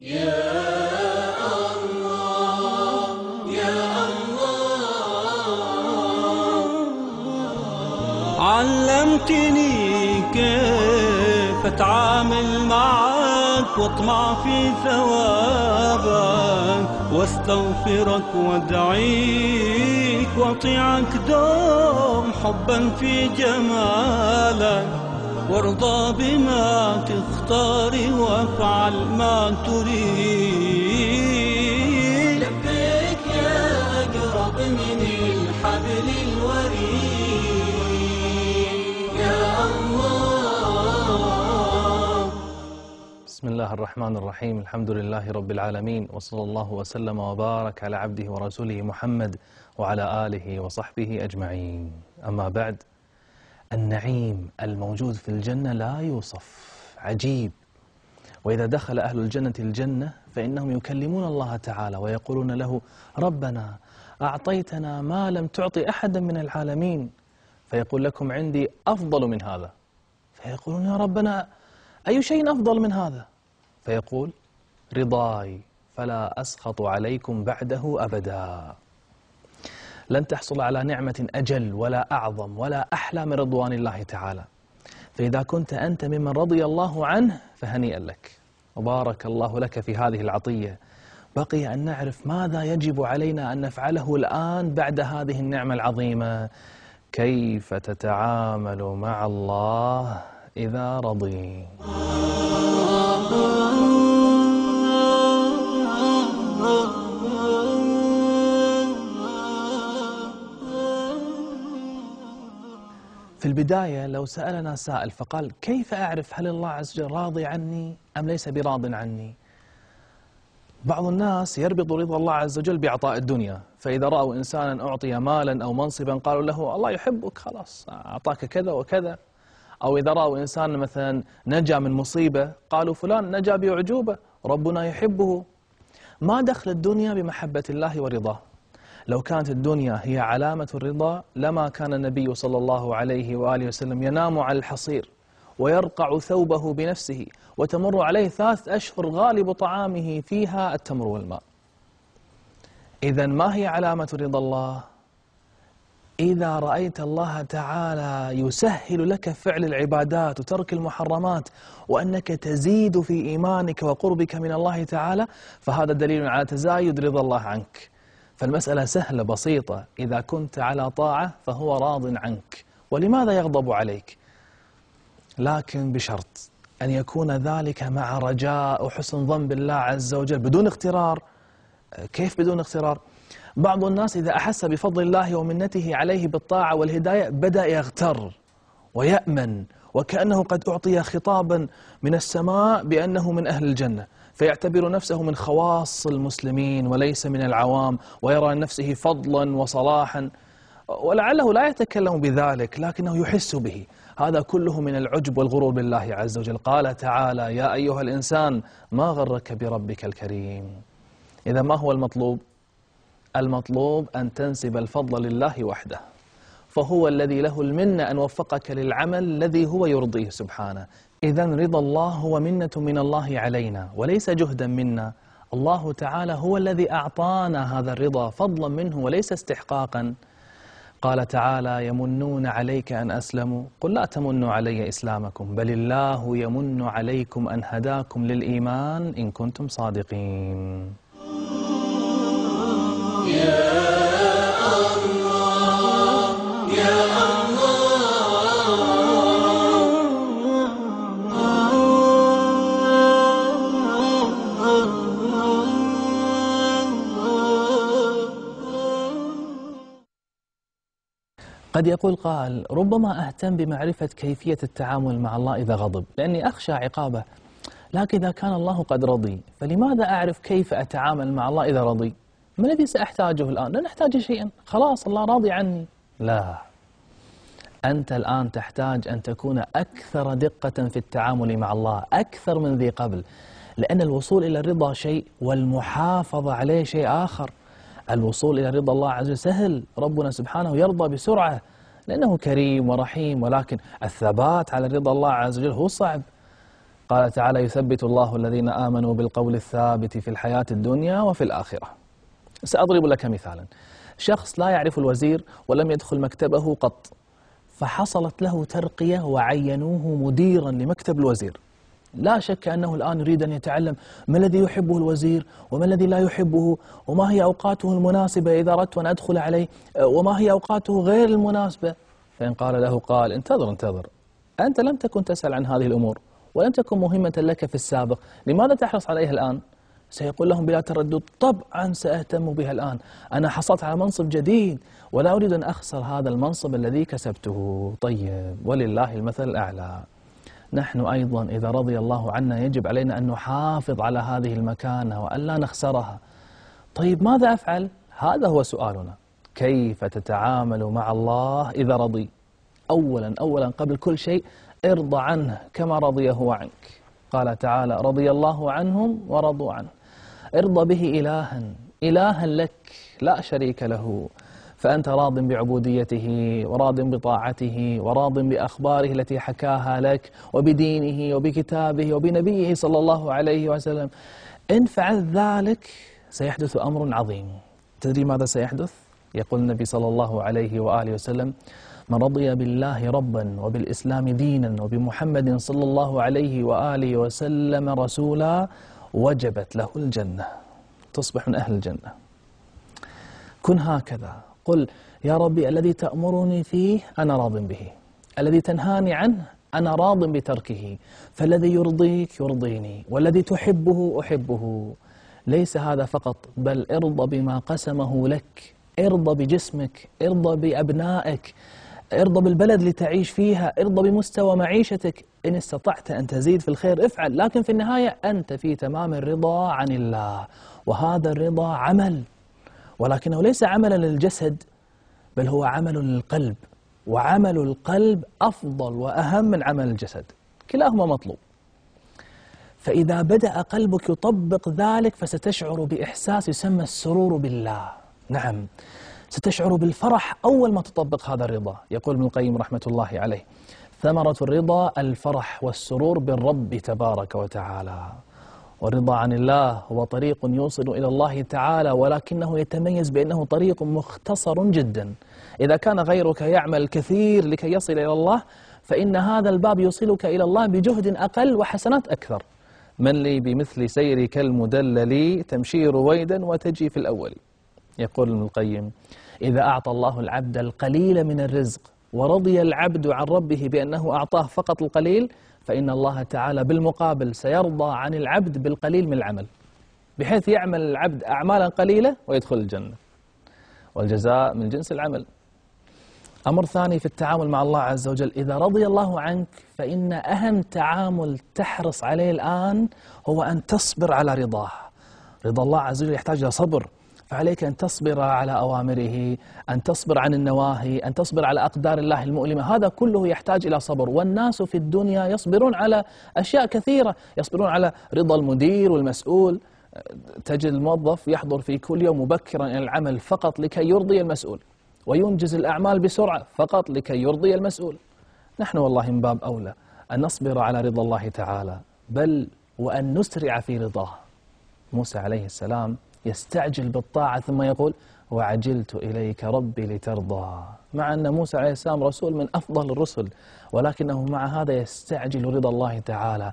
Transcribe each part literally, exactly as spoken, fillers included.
يا الله يا الله، علمتني كيف أتعامل معك واطمع في ثوابك، واستغفرك وادعيك واطيعك دوم حبا في جمالك، وارضى بما تختاري وافعل ما تريد. لبيك يا أقرب من الحبل الوريد يا الله. بسم الله الرحمن الرحيم، الحمد لله رب العالمين، وصلى الله وسلم وبارك على عبده ورسوله محمد وعلى آله وصحبه أجمعين. أما بعد، النعيم الموجود في الجنة لا يوصف، عجيب. وإذا دخل أهل الجنة الجنة فإنهم يكلمون الله تعالى ويقولون له: ربنا أعطيتنا ما لم تعطي أحدا من العالمين، فيقول: لكم عندي أفضل من هذا. فيقولون: يا ربنا أي شيء أفضل من هذا؟ فيقول: رضاي فلا أسخط عليكم بعده أبدا. لن تحصل على نعمة أجل ولا أعظم ولا أحلى من رضوان الله تعالى. فإذا كنت أنت ممن رضي الله عنه فهنيئا لك وبارك الله لك في هذه العطية. بقي أن نعرف ماذا يجب علينا أن نفعله الآن بعد هذه النعمة العظيمة. كيف تتعامل مع الله إذا رضي؟ في البداية لو سألنا سائل فقال: كيف أعرف هل الله عز وجل راضي عني أم ليس براض عني؟ بعض الناس يربط رضا الله عز وجل بإعطاء الدنيا، فإذا رأوا إنسانا أعطي مالا أو منصبا قالوا له: الله يحبك، خلاص أعطاك كذا وكذا. أو إذا رأوا إنسانا مثلا نجا من مصيبة قالوا: فلان نجا بأعجوبة، ربنا يحبه. ما دخل الدنيا بمحبة الله ورضاه. لو كانت الدنيا هي علامة الرضا لما كان النبي صلى الله عليه وآله وسلم ينام على الحصير ويرقع ثوبه بنفسه وتمر عليه ثلاث أشهر غالب طعامه فيها التمر والماء. إذن ما هي علامة رضا الله؟ إذا رأيت الله تعالى يسهل لك فعل العبادات وترك المحرمات وأنك تزيد في إيمانك وقربك من الله تعالى، فهذا دليل على تزايد رضا الله عنك. فالمسألة سهلة بسيطة، إذا كنت على طاعة فهو راض عنك. ولماذا يغضب عليك؟ لكن بشرط أن يكون ذلك مع رجاء وحسن ظن بالله عز وجل بدون اغترار. كيف بدون اغترار؟ بعض الناس إذا أحس بفضل الله ومنته عليه بالطاعة والهداية بدأ يغتر ويأمن وكأنه قد أعطي خطابا من السماء بأنه من أهل الجنة، فيعتبر نفسه من خواص المسلمين وليس من العوام، ويرى نفسه فضلا وصلاحا، ولعله لا يتكلم بذلك لكنه يحس به. هذا كله من العجب والغرور بالله عز وجل. قال تعالى: يا أيها الإنسان ما غرك بربك الكريم. إذا ما هو المطلوب؟ المطلوب أن تنسب الفضل لله وحده، فهو الذي له المنة أن وفقك للعمل الذي هو يرضيه سبحانه. إذن رضا الله هو منة من الله علينا وليس جهدا منا. الله تعالى هو الذي أعطانا هذا الرضا فضلا منه وليس استحقاقا. قال تعالى: يمنون عليك أن أسلموا، قل لا تمنوا علي إسلامكم بل الله يمن عليكم أن هداكم للإيمان إن كنتم صادقين. يا الله يا قد يقول قائل: ربما أهتم بمعرفة كيفية التعامل مع الله إذا غضب لأني أخشى عقابه، لكن إذا كان الله قد رضي فلماذا أعرف كيف أتعامل مع الله إذا رضي؟ ما الذي سأحتاجه الآن؟ لن أحتاج شيئا، خلاص الله راضي عني. لا، أنت الآن تحتاج أن تكون أكثر دقة في التعامل مع الله، أكثر من ذي قبل، لأن الوصول إلى الرضا شيء والمحافظة عليه شيء آخر. الوصول إلى رضا الله عز وجل سهل، ربنا سبحانه يرضى بسرعة لأنه كريم ورحيم، ولكن الثبات على رضا الله عز وجل هو صعب. قال تعالى يثبت الله الذين آمنوا بالقول الثابت في الحياة الدنيا وفي الآخرة. سأضرب لك مثالا. شخص لا يعرف الوزير ولم يدخل مكتبه قط، فحصلت له ترقية وعينوه مديرا لمكتب الوزير. لا شك أنه الآن يريد أن يتعلم ما الذي يحبه الوزير وما الذي لا يحبه، وما هي أوقاته المناسبة إذا أردت أن أدخل عليه، وما هي أوقاته غير المناسبة. فإن قال له قال انتظر انتظر، أنت لم تكن تسأل عن هذه الأمور ولم تكن مهمة لك في السابق، لماذا تحرص عليها الآن؟ سيقول لهم بلا تردد طبعا سأهتم بها الآن، أنا حصلت على منصب جديد ولا أريد أن أخسر هذا المنصب الذي كسبته. طيب، ولله المثل الأعلى. نحن أيضا إذا رضي الله عنا يجب علينا أن نحافظ على هذه المكانة وأن لا نخسرها. طيب ماذا أفعل؟ هذا هو سؤالنا. كيف تتعامل مع الله إذا رضي؟ أولا أولا قبل كل شيء ارضى عنه كما رضي هو عنك. قال تعالى رضي الله عنهم ورضوا عنه. ارضى به إلها إلها لك لا شريك له، فأنت راض بعبوديته وراض بطاعته وراض بأخباره التي حكاها لك وبدينه وبكتابه وبنبيه صلى الله عليه وسلم. إن فعلت ذلك سيحدث أمر عظيم. تدري ماذا سيحدث؟ يقول النبي صلى الله عليه وآله وسلم من رضي بالله ربا وبالإسلام دينا وبمحمد صلى الله عليه وآله وسلم رسولا وجبت له الجنة، تصبح من أهل الجنة. كن هكذا، قل يا ربي الذي تأمرني فيه أنا راض به، الذي تنهاني عنه أنا راض بتركه، فالذي يرضيك يرضيني والذي تحبه أحبه. ليس هذا فقط، بل ارضى بما قسمه لك، ارضى بجسمك، ارضى بأبنائك، ارضى بالبلد اللي تعيش فيها، ارضى بمستوى معيشتك. إن استطعت أن تزيد في الخير افعل، لكن في النهاية أنت في تمام الرضا عن الله. وهذا الرضا عمل، ولكنه ليس عملا للجسد بل هو عمل للقلب، وعمل القلب أفضل وأهم من عمل الجسد، كلاهما مطلوب. فإذا بدأ قلبك يطبق ذلك فستشعر بإحساس يسمى السرور بالله. نعم، ستشعر بالفرح أول ما تطبق هذا الرضا. يقول ابن القيم رحمة الله عليه ثمرة الرضا الفرح والسرور بالرب تبارك وتعالى. والرضا عن الله هو طريق يوصل إلى الله تعالى، ولكنه يتميز بأنه طريق مختصر جدا. إذا كان غيرك يعمل الكثير لكي يصل إلى الله فإن هذا الباب يوصلك إلى الله بجهد أقل وحسنات أكثر. من لي بمثل سيرك المدلل تمشي رويدا وتجي في الأول. يقول ابن القيم إذا أعطى الله العبد القليل من الرزق ورضي العبد عن ربه بأنه أعطاه فقط القليل، فإن الله تعالى بالمقابل سيرضى عن العبد بالقليل من العمل، بحيث يعمل العبد أعمالا قليلة ويدخل الجنة، والجزاء من جنس العمل. أمر ثاني في التعامل مع الله عز وجل، إذا رضي الله عنك فإن أهم تعامل تحرص عليه الآن هو أن تصبر على رضاه. رضا الله عز وجل يحتاج إلى صبر، فعليك أن تصبر على أوامره، أن تصبر عن النواهي، أن تصبر على أقدار الله المؤلمة. هذا كله يحتاج إلى صبر. والناس في الدنيا يصبرون على أشياء كثيرة، يصبرون على رضا المدير والمسؤول. تجد الموظف يحضر في كل يوم مبكرا إلى العمل فقط لكي يرضي المسؤول، وينجز الأعمال بسرعة فقط لكي يرضي المسؤول. نحن والله من باب أولى أن نصبر على رضا الله تعالى، بل وأن نسرع في رضاه. موسى عليه السلام يستعجل بالطاعة ثم يقول وعجلت إليك ربي لترضى، مع أن موسى عليه السلام رسول من أفضل الرسل، ولكنه مع هذا يستعجل رضا الله تعالى.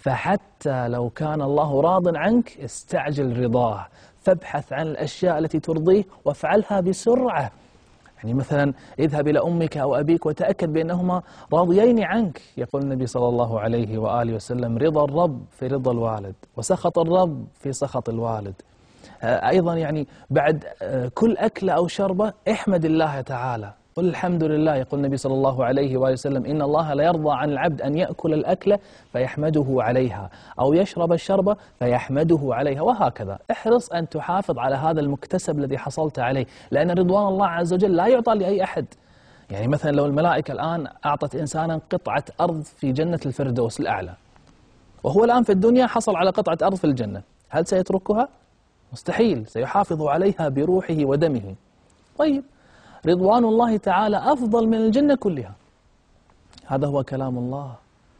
فحتى لو كان الله راض عنك استعجل رضاه، فابحث عن الأشياء التي ترضيه وافعلها بسرعة. يعني مثلا اذهب إلى أمك أو أبيك وتأكد بأنهما راضيين عنك. يقول النبي صلى الله عليه وآله وسلم رضا الرب في رضا الوالد، وسخط الرب في سخط الوالد. أيضا يعني بعد كل أكلة أو شربة احمد الله تعالى، قل الحمد لله. يقول النبي صلى الله عليه وآله وسلم إن الله لا يرضى عن العبد أن يأكل الأكلة فيحمده عليها، أو يشرب الشربة فيحمده عليها، وهكذا. احرص أن تحافظ على هذا المكتسب الذي حصلت عليه، لأن رضوان الله عز وجل لا يعطى لأي أحد. يعني مثلا لو الملائكة الآن أعطت إنسانا قطعة أرض في جنة الفردوس الأعلى، وهو الآن في الدنيا حصل على قطعة أرض في الجنة، هل سيتركها؟ مستحيل، سيحافظ عليها بروحه ودمه. طيب، رضوان الله تعالى أفضل من الجنة كلها. هذا هو كلام الله.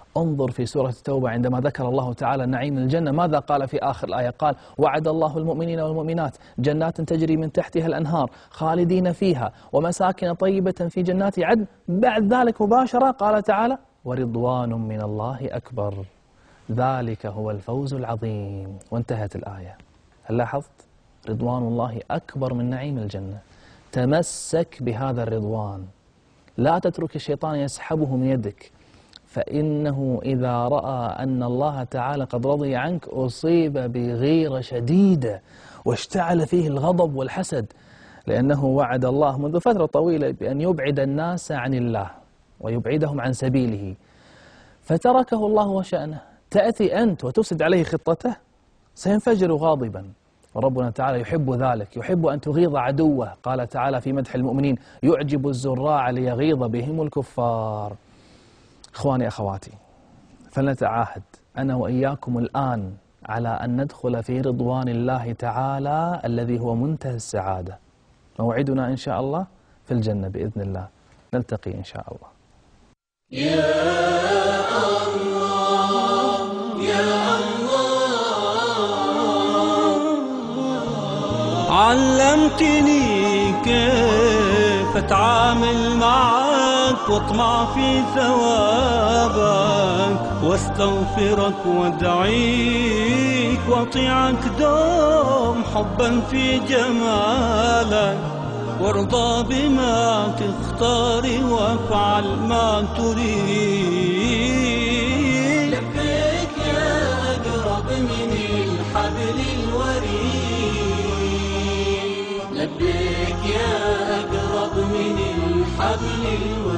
انظر في سورة التوبة عندما ذكر الله تعالى نعيم الجنة ماذا قال في آخر الآية؟ قال وعد الله المؤمنين والمؤمنات جنات تجري من تحتها الأنهار خالدين فيها ومساكن طيبة في جنات عدن. بعد ذلك مباشرة قال تعالى ورضوان من الله أكبر ذلك هو الفوز العظيم، وانتهت الآية. هل لاحظت؟ رضوان الله أكبر من نعيم الجنة. تمسك بهذا الرضوان، لا تترك الشيطان يسحبه من يدك، فإنه إذا رأى أن الله تعالى قد رضي عنك أصيب بغيرة شديدة واشتعل فيه الغضب والحسد، لأنه وعد الله منذ فترة طويلة بأن يبعد الناس عن الله ويبعدهم عن سبيله، فتركه الله وشأنه. تأتي أنت وتفسد عليه خطته سينفجر غاضبا، وربنا تعالى يحب ذلك، يحب أن تغيظ عدوه. قال تعالى في مدح المؤمنين يعجب الزراع ليغيظ بهم الكفار. إخواني أخواتي، فلنتعاهد أنا وإياكم الآن على أن ندخل في رضوان الله تعالى الذي هو منتهى السعادة. موعدنا إن شاء الله في الجنة بإذن الله. نلتقي إن شاء الله. يا الله يا الله علمتني كيف أتعامل معك واطمع في ثوابك واستغفرك وادعيك واطيعك دوم حبا في جمالك وارضى بما تختار وافعل ما تريد. لبيك يا أقرب من الحبل الوريد، لبيك يا أقرب من الحبل الوريد.